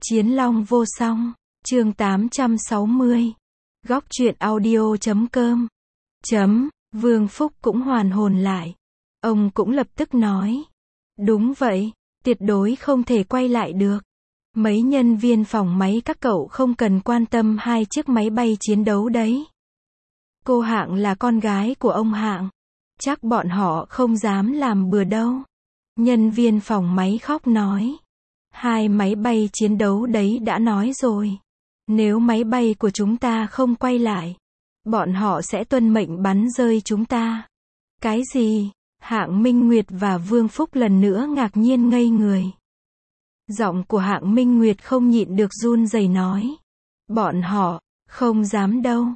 Chiến Long vô song, chương 860. Góc truyện audio.com. Vương Phúc cũng hoàn hồn lại. Ông cũng lập tức nói. Đúng vậy, tuyệt đối không thể quay lại được. Mấy nhân viên phòng máy các cậu không cần quan tâm hai chiếc máy bay chiến đấu đấy. Cô Hạng là con gái của ông Hạng. Chắc bọn họ không dám làm bừa đâu. Nhân viên phòng máy khóc nói. Hai máy bay chiến đấu đấy đã nói rồi. Nếu máy bay của chúng ta không quay lại, bọn họ sẽ tuân mệnh bắn rơi chúng ta. Cái gì? Hạng Minh Nguyệt và Vương Phúc lần nữa ngạc nhiên ngây người. Giọng của Hạng Minh Nguyệt không nhịn được run rẩy nói. Bọn họ, không dám đâu.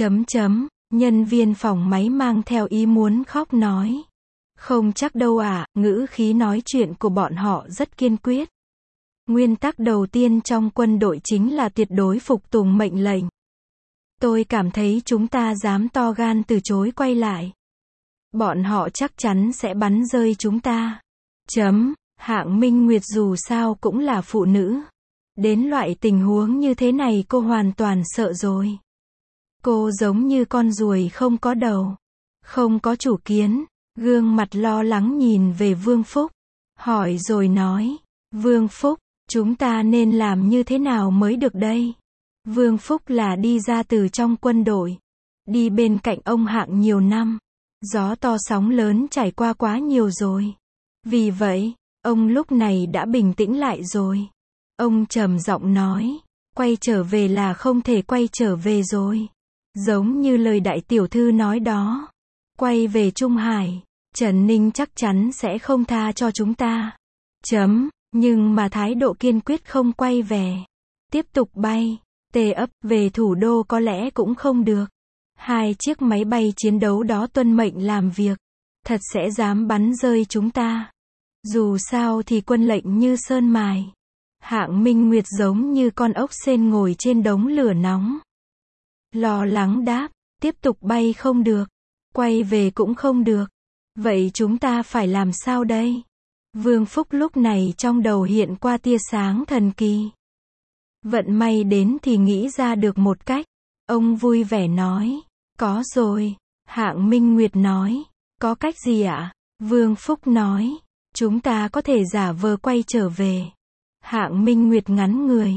Nhân viên phòng máy mang theo ý muốn khóc nói. Không chắc đâu ạ, ngữ khí nói chuyện của bọn họ rất kiên quyết. Nguyên tắc đầu tiên trong quân đội chính là tuyệt đối phục tùng mệnh lệnh. Tôi cảm thấy chúng ta dám to gan từ chối quay lại. Bọn họ chắc chắn sẽ bắn rơi chúng ta. Hạng Minh Nguyệt dù sao cũng là phụ nữ. Đến loại tình huống như thế này cô hoàn toàn sợ rồi. Cô giống như con ruồi không có đầu, không có chủ kiến, gương mặt lo lắng nhìn về Vương Phúc. Hỏi rồi nói, Vương Phúc, chúng ta nên làm như thế nào mới được đây? Vương Phúc là đi ra từ trong quân đội, đi bên cạnh ông Hạng nhiều năm. Gió to sóng lớn trải qua quá nhiều rồi. Vì vậy, ông lúc này đã bình tĩnh lại rồi. Ông trầm giọng nói, quay trở về là không thể quay trở về rồi. Giống như lời đại tiểu thư nói đó. Quay về Trung Hải, Trần Ninh chắc chắn sẽ không tha cho chúng ta. Nhưng mà thái độ kiên quyết không quay về. Tiếp tục bay, tê ấp về thủ đô có lẽ cũng không được. Hai chiếc máy bay chiến đấu đó tuân mệnh làm việc. Thật sẽ dám bắn rơi chúng ta. Dù sao thì quân lệnh như sơn mài. Hạng Minh Nguyệt giống như con ốc sên ngồi trên đống lửa nóng. Lo lắng đáp, tiếp tục bay không được. Quay về cũng không được. Vậy chúng ta phải làm sao đây? Vương Phúc lúc này trong đầu hiện qua tia sáng thần kỳ. Vận may đến thì nghĩ ra được một cách. Ông vui vẻ nói. Có rồi. Hạng Minh Nguyệt nói. Có cách gì ạ? Vương Phúc nói. Chúng ta có thể giả vờ quay trở về. Hạng Minh Nguyệt ngắn người.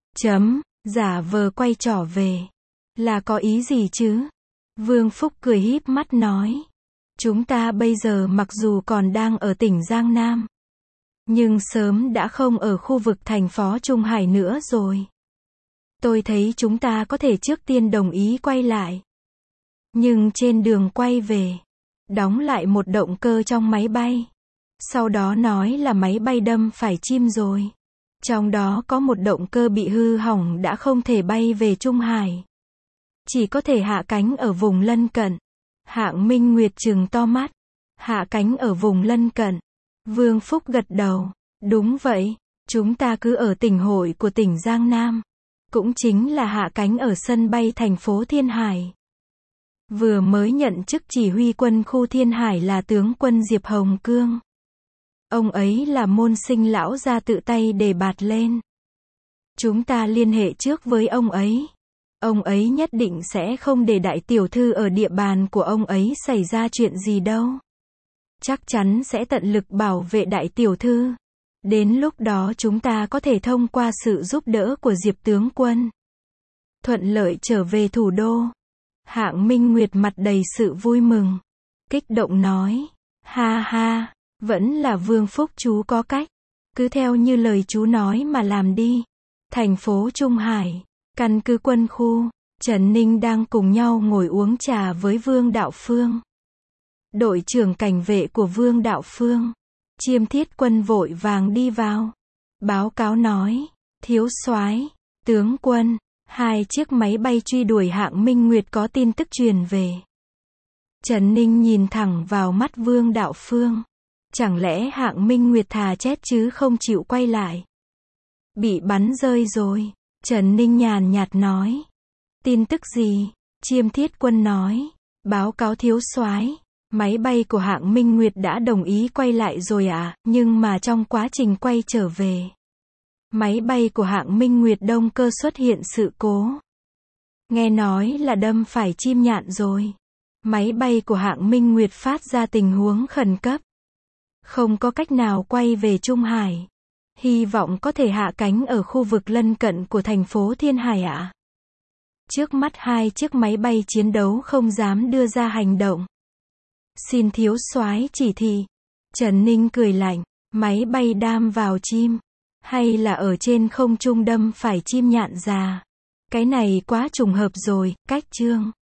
Giả vờ quay trở về. Là có ý gì chứ? Vương Phúc cười híp mắt nói. Chúng ta bây giờ mặc dù còn đang ở tỉnh Giang Nam, nhưng sớm đã không ở khu vực thành phố Trung Hải nữa rồi. Tôi thấy chúng ta có thể trước tiên đồng ý quay lại. Nhưng trên đường quay về, đóng lại một động cơ trong máy bay. Sau đó nói là máy bay đâm phải chim rồi. Trong đó có một động cơ bị hư hỏng đã không thể bay về Trung Hải. Chỉ có thể hạ cánh ở vùng lân cận. Hạng Minh Nguyệt trừng to mắt. Hạ cánh ở vùng lân cận. Vương Phúc gật đầu. Đúng vậy, chúng ta cứ ở tỉnh hội của tỉnh Giang Nam. Cũng chính là hạ cánh ở sân bay thành phố Thiên Hải. Vừa mới nhận chức chỉ huy quân khu Thiên Hải là tướng quân Diệp Hồng Cương. Ông ấy là môn sinh lão gia tự tay đề bạt lên. Chúng ta liên hệ trước với ông ấy. Ông ấy nhất định sẽ không để đại tiểu thư ở địa bàn của ông ấy xảy ra chuyện gì đâu. Chắc chắn sẽ tận lực bảo vệ đại tiểu thư. Đến lúc đó chúng ta có thể thông qua sự giúp đỡ của Diệp tướng quân, thuận lợi trở về thủ đô. Hạng Minh Nguyệt mặt đầy sự vui mừng. Kích động nói. Ha ha, vẫn là Vương Phúc chú có cách. Cứ theo như lời chú nói mà làm đi. Thành phố Trung Hải, căn cứ quân khu, Trần Ninh đang cùng nhau ngồi uống trà với Vương Đạo Phương. Đội trưởng cảnh vệ của Vương Đạo Phương, Chiêm Thiết Quân vội vàng đi vào. Báo cáo nói, thiếu soái, tướng quân, hai chiếc máy bay truy đuổi Hạng Minh Nguyệt có tin tức truyền về. Trần Ninh nhìn thẳng vào mắt Vương Đạo Phương. Chẳng lẽ Hạng Minh Nguyệt thà chết chứ không chịu quay lại? Bị bắn rơi rồi. Trần Ninh nhàn nhạt nói. Tin tức gì? Chiêm Thiết Quân nói. Báo cáo thiếu soái, máy bay của Hạng Minh Nguyệt đã đồng ý quay lại rồi ạ, nhưng mà trong quá trình quay trở về, Máy bay của hãng Minh Nguyệt Đông Cơ xuất hiện sự cố. Nghe nói là đâm phải chim nhạn rồi. Máy bay của hãng Minh Nguyệt phát ra tình huống khẩn cấp. Không có cách nào quay về Trung Hải. Hy vọng có thể hạ cánh ở khu vực lân cận của thành phố Thiên Hải ạ. Trước mắt 2 chiếc máy bay chiến đấu không dám đưa ra hành động. Xin thiếu soái chỉ thị. Trần Ninh cười lạnh. Máy bay đam vào chim. Hay là ở trên không trung đâm phải chim nhạn già. Cái này quá trùng hợp rồi, cách chương.